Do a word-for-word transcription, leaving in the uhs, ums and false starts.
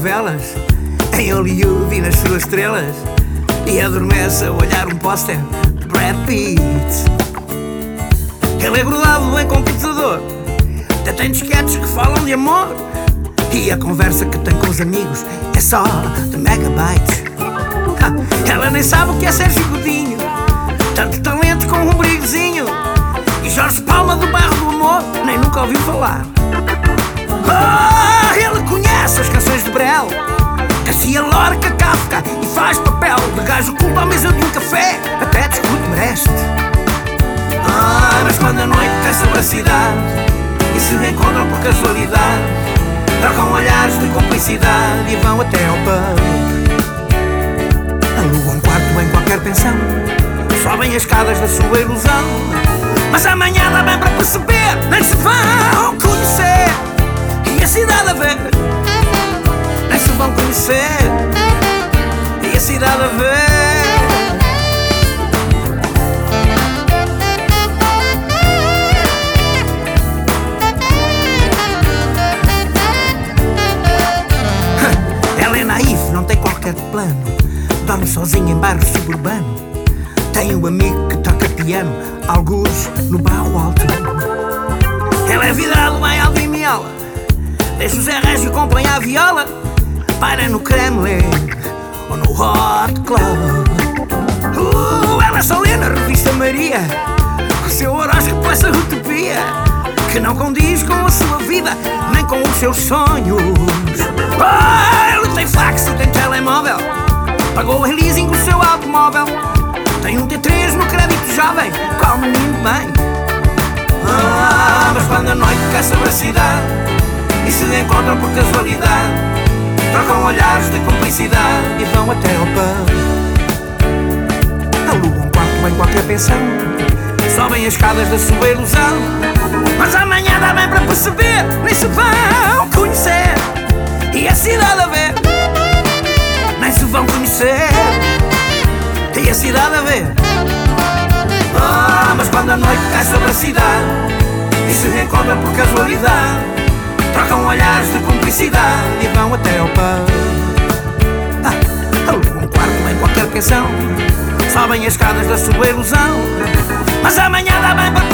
novelas em Hollywood e nas suas estrelas, e adormece a olhar um póster de Brad Pitt. Ele é grudado em computador, até tem disquetes que falam de amor, e a conversa que tem com os amigos é só de megabytes. Ela nem sabe o que é Sérgio Godinho, tanto talento com um brigozinho, e Jorge Palma do bairro do amor nem nunca ouviu falar. Oh, ele conhece as canções de Brel, Garcia Lorca, Kafka, e faz papel de gajo culto à mesa de um café, até discute Brecht. Ah, mas quando a noite cai sobre a cidade e se reencontram por casualidade, trocam olhares de cumplicidade e vão até ao pub. Alugam um quarto em qualquer pensão, sobem as escadas da sua ilusão, mas amanhã dá bem para perceber, nem se vão conhecer, e a cidade a ver, nem se vão conhecer, e a cidade a ver. Ela é naif, não tem qualquer plano, dorme sozinha em bairro suburbano, tem um amigo que toca piano, algures no barro alto. Ela é vidrado em alto e miela, deixa o Zé Régio acompanhar a viola, para no Kremlin ou no Hot Club. Uh, ela só lê na revista Maria o seu horóscopo, essa utopia que não condiz com a sua vida nem com os seus sonhos. Oh, ele tem fax e tem telemóvel, pagou em leasing o seu automóvel, tem um T três no crédito jovem, qual menino bem. Ah, mas quando a noite cai sobre a cidade e se encontram por casualidade, trocam olhares de cumplicidade e vão até ao pub. Alugam um quarto em qualquer pensão, sobem as escadas da sua ilusão, mas amanhã dá bem para perceber, nem se vão conhecer, e a cidade a ver, nem se vão conhecer, e a cidade a ver. Ah, mas quando a noite cai sobre a cidade e se reencontram por casualidade, trocam olhares de cumplicidade e vão até ao pub. Ah, alugam um quarto em qualquer pensão, sobem as escadas da sua ilusão, mas amanhã dá bem para